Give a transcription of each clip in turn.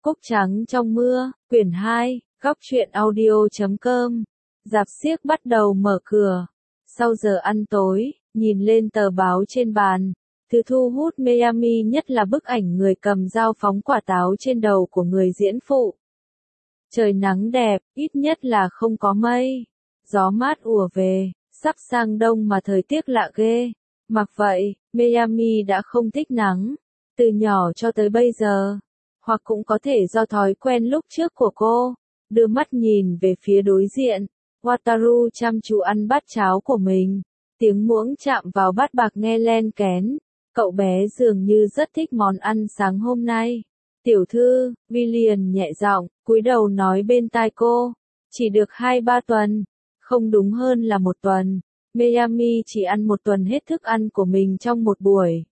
Cúc trắng trong mưa, quyển 2, góc truyện audio.com. Rạp xiếc bắt đầu mở cửa. Sau giờ ăn tối, nhìn lên tờ báo trên bàn, thứ thu hút Miami nhất là bức ảnh người cầm dao phóng quả táo trên đầu của người diễn phụ. Trời nắng đẹp, ít nhất là không có mây. Gió mát ùa về, sắp sang đông mà thời tiết lạ ghê. Mặc vậy, Miami đã không thích nắng, từ nhỏ cho tới bây giờ. Hoặc cũng có thể do thói quen lúc trước của cô, đưa mắt nhìn về phía đối diện. Wataru chăm chú ăn bát cháo của mình, tiếng muỗng chạm vào bát bạc nghe len kén. Cậu bé dường như rất thích món ăn sáng hôm nay. Tiểu thư, William nhẹ giọng, cúi đầu nói bên tai cô. Chỉ được 2-3 tuần, không đúng hơn là 1 tuần. Miami chỉ ăn 1 tuần hết thức ăn của mình trong một buổi.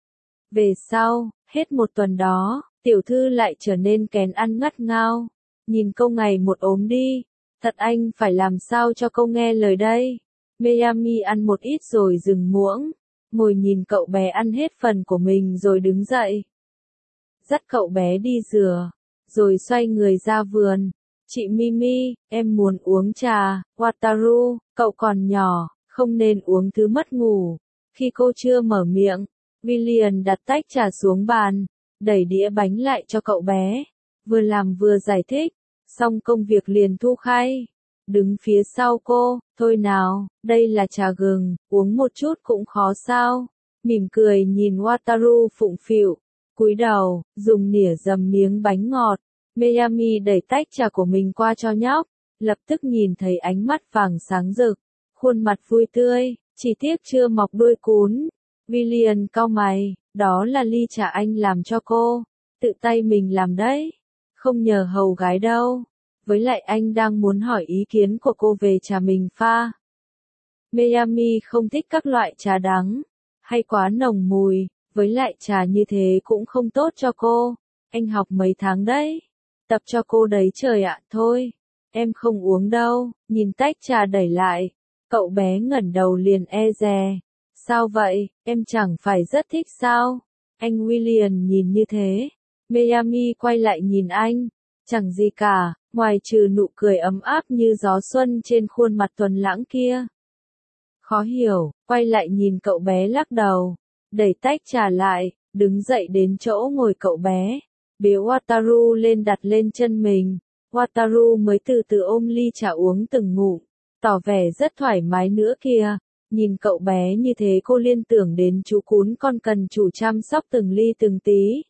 Về sau, hết 1 tuần đó, tiểu thư lại trở nên kén ăn ngắt ngao. Nhìn câu ngày một ốm đi. Thật anh phải làm sao cho câu nghe lời đây. Miami ăn một ít rồi dừng muỗng. Ngồi nhìn cậu bé ăn hết phần của mình rồi đứng dậy. Dắt cậu bé đi rửa. Rồi xoay người ra vườn. Chị Mimi, em muốn uống trà. Wataru, cậu còn nhỏ, không nên uống thứ mất ngủ. Khi cô chưa mở miệng, William đặt tách trà xuống bàn, đẩy đĩa bánh lại cho cậu bé. Vừa làm vừa giải thích, xong công việc liền thu khay. Đứng phía sau cô, thôi nào, đây là trà gừng, uống một chút cũng khó sao. Mỉm cười nhìn Wataru phụng phịu, cúi đầu, dùng nĩa dầm miếng bánh ngọt. Miami đẩy tách trà của mình qua cho nhóc, lập tức nhìn thấy ánh mắt vàng sáng rực, khuôn mặt vui tươi, chỉ tiếc chưa mọc đuôi cún. William cau mày, đó là ly trà anh làm cho cô, tự tay mình làm đấy, không nhờ hầu gái đâu. Với lại anh đang muốn hỏi ý kiến của cô về trà mình pha. Miami không thích các loại trà đắng, hay quá nồng mùi, với lại trà như thế cũng không tốt cho cô. Anh học mấy tháng đấy, tập cho cô đấy trời ạ. Thôi, em không uống đâu. Nhìn tách trà đẩy lại, cậu bé ngẩng đầu liền e dè. Sao vậy, em chẳng phải rất thích sao? Anh William nhìn như thế. Miami quay lại nhìn anh. Chẳng gì cả, ngoài trừ nụ cười ấm áp như gió xuân trên khuôn mặt tuấn lãng kia. Khó hiểu, quay lại nhìn cậu bé lắc đầu, đẩy tách trà lại, đứng dậy đến chỗ ngồi cậu bé, bế Wataru lên đặt lên chân mình. Wataru mới từ từ ôm ly trà uống từng ngụm, tỏ vẻ rất thoải mái nữa kìa. Nhìn cậu bé như thế cô liên tưởng đến chú cún con cần chủ chăm sóc từng ly từng tí.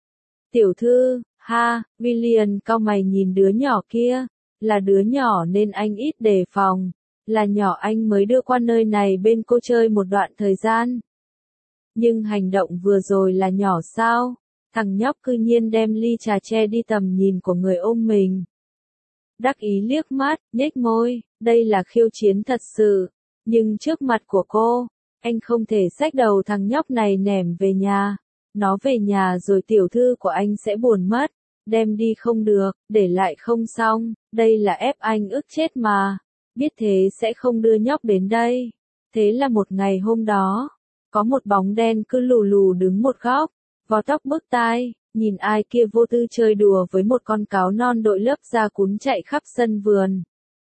Tiểu thư, ha, William cau mày nhìn đứa nhỏ kia, là đứa nhỏ nên anh ít đề phòng, là nhỏ anh mới đưa qua nơi này bên cô chơi một đoạn thời gian. Nhưng hành động vừa rồi là nhỏ sao, thằng nhóc cư nhiên đem ly trà che đi tầm nhìn của người ôm mình. Đắc ý liếc mắt, nhếch môi, đây là khiêu chiến thật sự, nhưng trước mặt của cô, anh không thể xách đầu thằng nhóc này ném về nhà. Nó về nhà rồi tiểu thư của anh sẽ buồn mất, đem đi không được, để lại không xong, đây là ép anh ức chết mà, biết thế sẽ không đưa nhóc đến đây. Thế là một ngày hôm đó, có một bóng đen cứ lù lù đứng một góc, vò tóc bức tai, nhìn ai kia vô tư chơi đùa với một con cáo non đội lớp da cún chạy khắp sân vườn.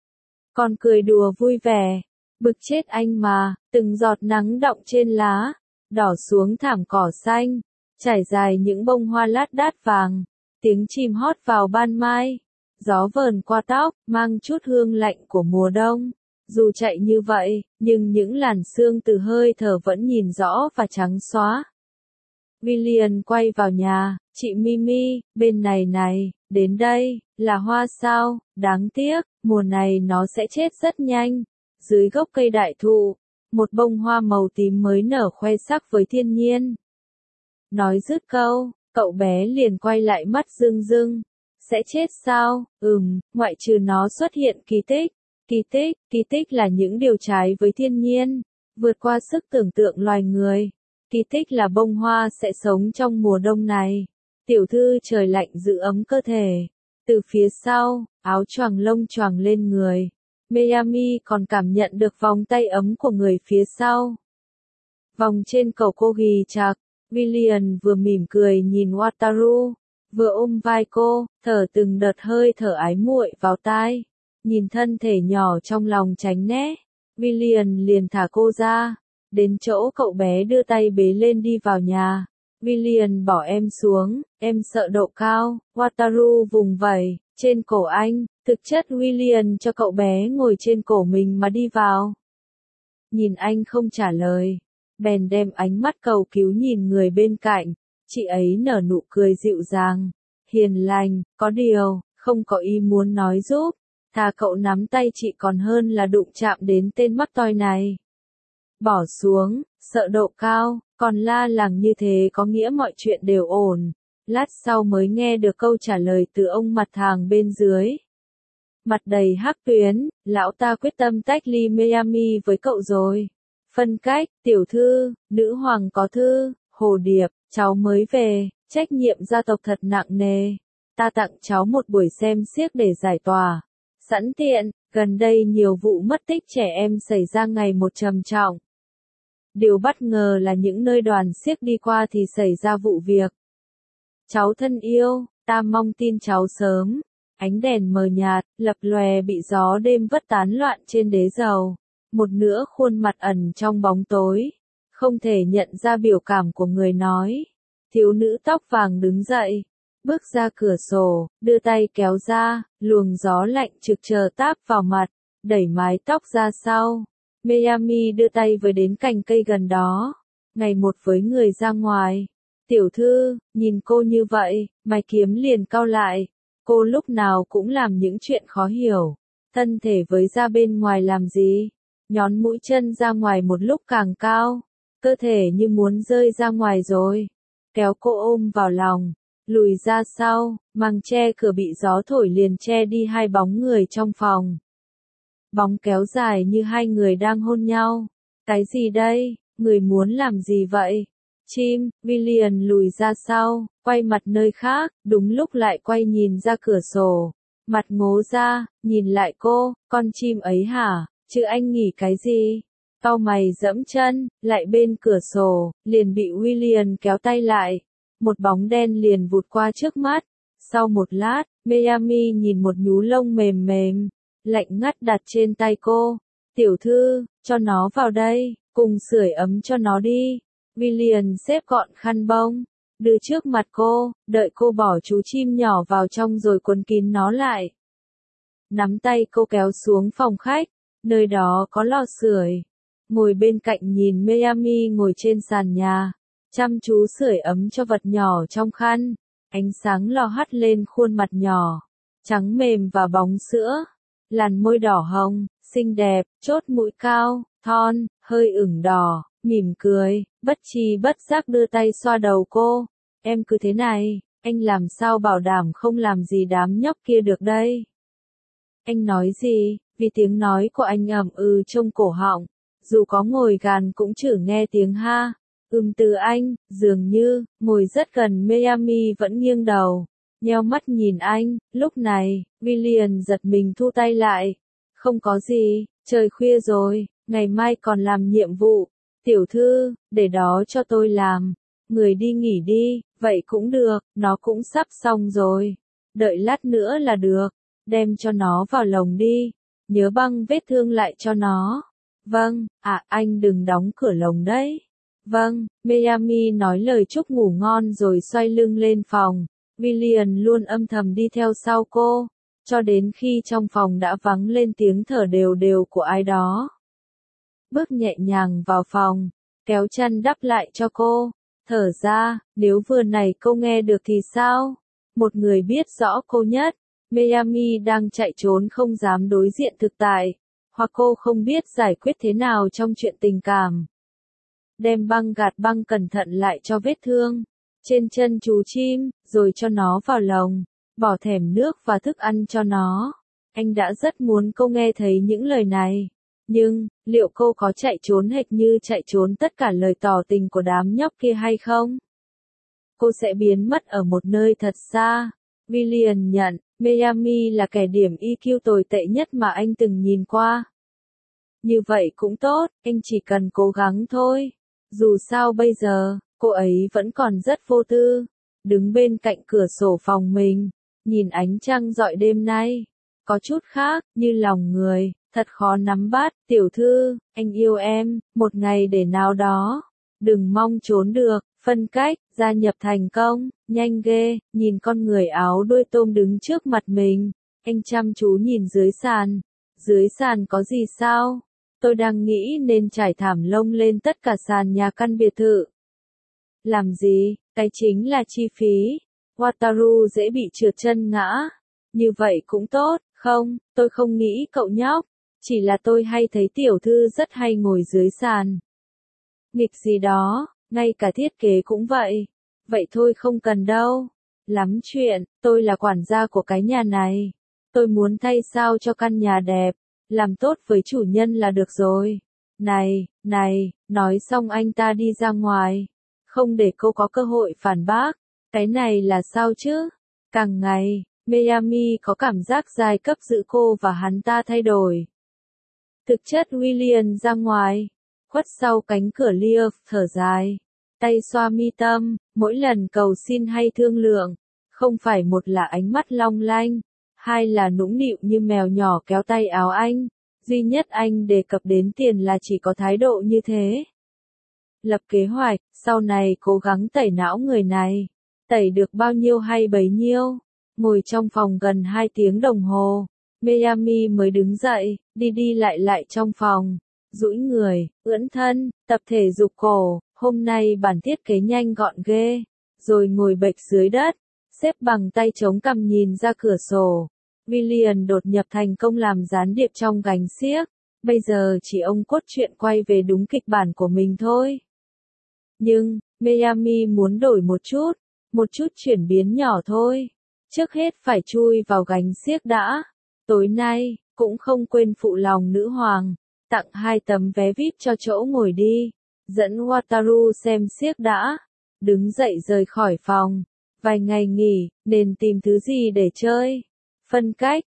Còn cười đùa vui vẻ, bực chết anh mà, từng giọt nắng đọng trên lá, đỏ xuống thảm cỏ xanh. Trải dài những bông hoa lát đát vàng, tiếng chim hót vào ban mai, gió vờn qua tóc, mang chút hương lạnh của mùa đông. Dù chạy như vậy, nhưng những làn sương từ hơi thở vẫn nhìn rõ và trắng xóa. William quay vào nhà, chị Mimi, bên này này, đến đây, là hoa sao, đáng tiếc, mùa này nó sẽ chết rất nhanh. Dưới gốc cây đại thụ, một bông hoa màu tím mới nở khoe sắc với thiên nhiên. Nói dứt câu, cậu bé liền quay lại mắt rưng rưng. Sẽ chết sao? Ngoại trừ nó xuất hiện kỳ tích. Kỳ tích là những điều trái với thiên nhiên, vượt qua sức tưởng tượng loài người. Kỳ tích là bông hoa sẽ sống trong mùa đông này. Tiểu thư trời lạnh giữ ấm cơ thể. Từ phía sau, áo choàng lông choàng lên người. Miami còn cảm nhận được vòng tay ấm của người phía sau. Vòng trên cổ cô ghì chặt. William vừa mỉm cười nhìn Wataru, vừa ôm vai cô, thở từng đợt hơi thở ái muội vào tai. Nhìn thân thể nhỏ trong lòng tránh né, William liền thả cô ra, đến chỗ cậu bé đưa tay bế lên đi vào nhà. William bỏ em xuống, em sợ độ cao, Wataru vùng vẩy, trên cổ anh, thực chất William cho cậu bé ngồi trên cổ mình mà đi vào. Nhìn anh không trả lời, bèn đem ánh mắt cầu cứu nhìn người bên cạnh, chị ấy nở nụ cười dịu dàng, hiền lành, có điều, không có ý muốn nói giúp, thà cậu nắm tay chị còn hơn là đụng chạm đến tên mắc toi này. Bỏ xuống, sợ độ cao, còn la làng như thế có nghĩa mọi chuyện đều ổn. Lát sau mới nghe được câu trả lời từ ông mặt hàng bên dưới. Mặt đầy hắc tuyến, lão ta quyết tâm tách ly Miami với cậu rồi. Phân cách, tiểu thư, nữ hoàng có thư, hồ điệp, cháu mới về, trách nhiệm gia tộc thật nặng nề. Ta tặng cháu một buổi xem xiếc để giải tỏa. Sẵn tiện, gần đây nhiều vụ mất tích trẻ em xảy ra ngày một trầm trọng. Điều bất ngờ là những nơi đoàn xiếc đi qua thì xảy ra vụ việc. Cháu thân yêu, ta mong tin cháu sớm. Ánh đèn mờ nhạt, lập lòe bị gió đêm vất tán loạn trên đế dầu. Một nửa khuôn mặt ẩn trong bóng tối. Không thể nhận ra biểu cảm của người nói. Thiếu nữ tóc vàng đứng dậy. Bước ra cửa sổ, đưa tay kéo ra, luồng gió lạnh trực chờ táp vào mặt, đẩy mái tóc ra sau. Miami đưa tay với đến cành cây gần đó. Ngày một với người ra ngoài. Tiểu thư, nhìn cô như vậy, mày kiếm liền cau lại. Cô lúc nào cũng làm những chuyện khó hiểu. Thân thể với ra bên ngoài làm gì? Nhón mũi chân ra ngoài một lúc càng cao. Cơ thể như muốn rơi ra ngoài rồi. Kéo cô ôm vào lòng. Lùi ra sau, màn che cửa bị gió thổi liền che đi hai bóng người trong phòng. Bóng kéo dài như hai người đang hôn nhau. Cái gì đây? Người muốn làm gì vậy? Chim, William lùi ra sau, quay mặt nơi khác, đúng lúc lại quay nhìn ra cửa sổ. Mặt ngố ra, nhìn lại cô, con chim ấy hả? Chứ anh nghỉ cái gì? Cau mày giẫm chân, lại bên cửa sổ, liền bị William kéo tay lại. Một bóng đen liền vụt qua trước mắt. Sau một lát, Miami nhìn một nhú lông mềm mềm, lạnh ngắt đặt trên tay cô. Tiểu thư, cho nó vào đây, cùng sưởi ấm cho nó đi. William xếp gọn khăn bông, đưa trước mặt cô, đợi cô bỏ chú chim nhỏ vào trong rồi quấn kín nó lại. Nắm tay cô kéo xuống phòng khách, nơi đó có lò sưởi. Ngồi bên cạnh nhìn Miami ngồi trên sàn nhà, chăm chú sưởi ấm cho vật nhỏ trong khăn. Ánh sáng lò hắt lên khuôn mặt nhỏ, trắng mềm và bóng sữa. Làn môi đỏ hồng, xinh đẹp, chốt mũi cao, thon, hơi ửng đỏ, mỉm cười, bất tri bất giác đưa tay xoa đầu cô. Em cứ thế này, anh làm sao bảo đảm không làm gì đám nhóc kia được đây? Anh nói gì? Vì tiếng nói của anh ầm trong cổ họng, dù có ngồi gần cũng chỉ nghe tiếng ha. Từ anh, dường như, ngồi rất gần Miami vẫn nghiêng đầu, nheo mắt nhìn anh. Lúc này, William giật mình thu tay lại. Không có gì, trời khuya rồi, ngày mai còn làm nhiệm vụ. Tiểu thư, để đó cho tôi làm. Người đi nghỉ đi, vậy cũng được, nó cũng sắp xong rồi. Đợi lát nữa là được, đem cho nó vào lồng đi. Nhớ băng vết thương lại cho nó. Vâng, anh đừng đóng cửa lồng đấy. Vâng, Miami nói lời chúc ngủ ngon rồi xoay lưng lên phòng. William luôn âm thầm đi theo sau cô, cho đến khi trong phòng đã vắng lên tiếng thở đều đều của ai đó. Bước nhẹ nhàng vào phòng, kéo chăn đắp lại cho cô, thở ra, nếu vừa này cô nghe được thì sao? Một người biết rõ cô nhất, Miami đang chạy trốn không dám đối diện thực tại, hoặc cô không biết giải quyết thế nào trong chuyện tình cảm. Đem băng gạt băng cẩn thận lại cho vết thương trên chân chú chim, rồi cho nó vào lồng, bỏ thèm nước và thức ăn cho nó. Anh đã rất muốn cô nghe thấy những lời này, nhưng liệu cô có chạy trốn hệt như chạy trốn tất cả lời tỏ tình của đám nhóc kia hay không? Cô sẽ biến mất ở một nơi thật xa. William nhận, Miami là kẻ điểm EQ tồi tệ nhất mà anh từng nhìn qua. Như vậy cũng tốt, anh chỉ cần cố gắng thôi. Dù sao bây giờ, cô ấy vẫn còn rất vô tư. đứng bên cạnh cửa sổ phòng mình, nhìn ánh trăng rọi đêm nay. Có chút khác, như lòng người, thật khó nắm bắt. Tiểu thư, anh yêu em, một ngày để nào đó. Đừng mong trốn được, phân cách, gia nhập thành công, nhanh ghê, nhìn con người áo đuôi tôm đứng trước mặt mình. Anh chăm chú nhìn dưới sàn. Dưới sàn có gì sao? Tôi đang nghĩ nên trải thảm lông lên tất cả sàn nhà căn biệt thự. Làm gì? Cái chính là chi phí. Wataru dễ bị trượt chân ngã. Như vậy cũng tốt, không, tôi không nghĩ cậu nhóc. Chỉ là tôi hay thấy tiểu thư rất hay ngồi dưới sàn. Nghịch gì đó, ngay cả thiết kế cũng vậy. Vậy thôi không cần đâu. Lắm chuyện, tôi là quản gia của cái nhà này. Tôi muốn thay sao cho căn nhà đẹp. Làm tốt với chủ nhân là được rồi. Này, nói xong anh ta đi ra ngoài. Không để cô có cơ hội phản bác. Cái này là sao chứ? Càng ngày, Miami có cảm giác giai cấp giữa cô và hắn ta thay đổi. Thực chất William ra ngoài, khuất sau cánh cửa Leaf, thở dài, tay xoa mi tâm, mỗi lần cầu xin hay thương lượng, không phải một là ánh mắt long lanh, hai là nũng nịu như mèo nhỏ kéo tay áo anh, duy nhất anh đề cập đến tiền là chỉ có thái độ như thế. Lập kế hoạch, sau này cố gắng tẩy não người này, tẩy được bao nhiêu hay bấy nhiêu. Ngồi trong phòng gần 2 tiếng đồng hồ, Miami mới đứng dậy, đi lại trong phòng, duỗi người, ưỡn thân, tập thể dục cổ, hôm nay bản thiết kế nhanh gọn ghê, rồi ngồi bệt dưới đất, xếp bằng tay chống cằm nhìn ra cửa sổ. William đột nhập thành công làm gián điệp trong gánh xiếc, bây giờ chỉ ông cốt truyện quay về đúng kịch bản của mình thôi. Nhưng, Miami muốn đổi một chút chuyển biến nhỏ thôi. Trước hết phải chui vào gánh xiếc đã. Tối nay, cũng không quên phụ lòng nữ hoàng, tặng 2 tấm vé VIP cho chỗ ngồi đi. Dẫn Wataru xem xiếc đã. Đứng dậy rời khỏi phòng. Vài ngày nghỉ, nên tìm thứ gì để chơi. Phân cách,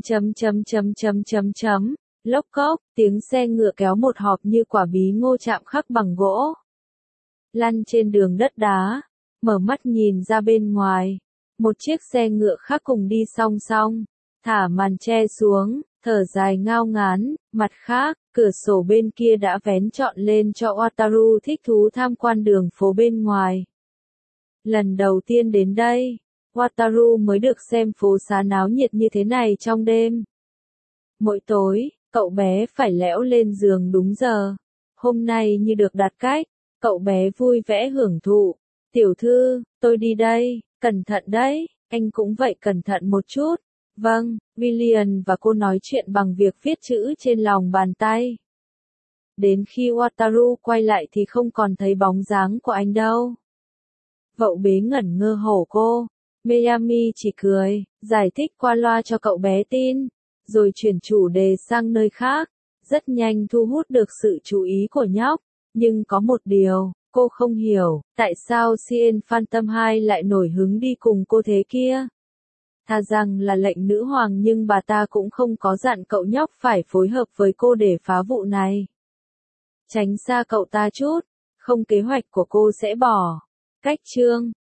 lốc cốc, tiếng xe ngựa kéo một hộp như quả bí ngô chạm khắc bằng gỗ. Lăn trên đường đất đá, mở mắt nhìn ra bên ngoài. Một chiếc xe ngựa khác cùng đi song song, thả màn che xuống, thở dài ngao ngán, mặt khác, cửa sổ bên kia đã vén trọn lên cho Wataru thích thú tham quan đường phố bên ngoài. Lần đầu tiên đến đây, Wataru mới được xem phố xá náo nhiệt như thế này trong đêm. Mỗi tối, cậu bé phải lẽo lên giường đúng giờ. Hôm nay như được đặt cách, cậu bé vui vẻ hưởng thụ. Tiểu thư, tôi đi đây. Cẩn thận đấy, anh cũng vậy cẩn thận một chút. Vâng, William và cô nói chuyện bằng việc viết chữ trên lòng bàn tay. Đến khi Wataru quay lại thì không còn thấy bóng dáng của anh đâu. Vậu bế ngẩn ngơ hổ cô. Miami chỉ cười, giải thích qua loa cho cậu bé tin, rồi chuyển chủ đề sang nơi khác. Rất nhanh thu hút được sự chú ý của nhóc, nhưng có một điều. Cô không hiểu, tại sao Cien Phantom 2 lại nổi hứng đi cùng cô thế kia. Thà rằng là lệnh nữ hoàng nhưng bà ta cũng không có dặn cậu nhóc phải phối hợp với cô để phá vụ này. Tránh xa cậu ta chút, không kế hoạch của cô sẽ bỏ. Cách chương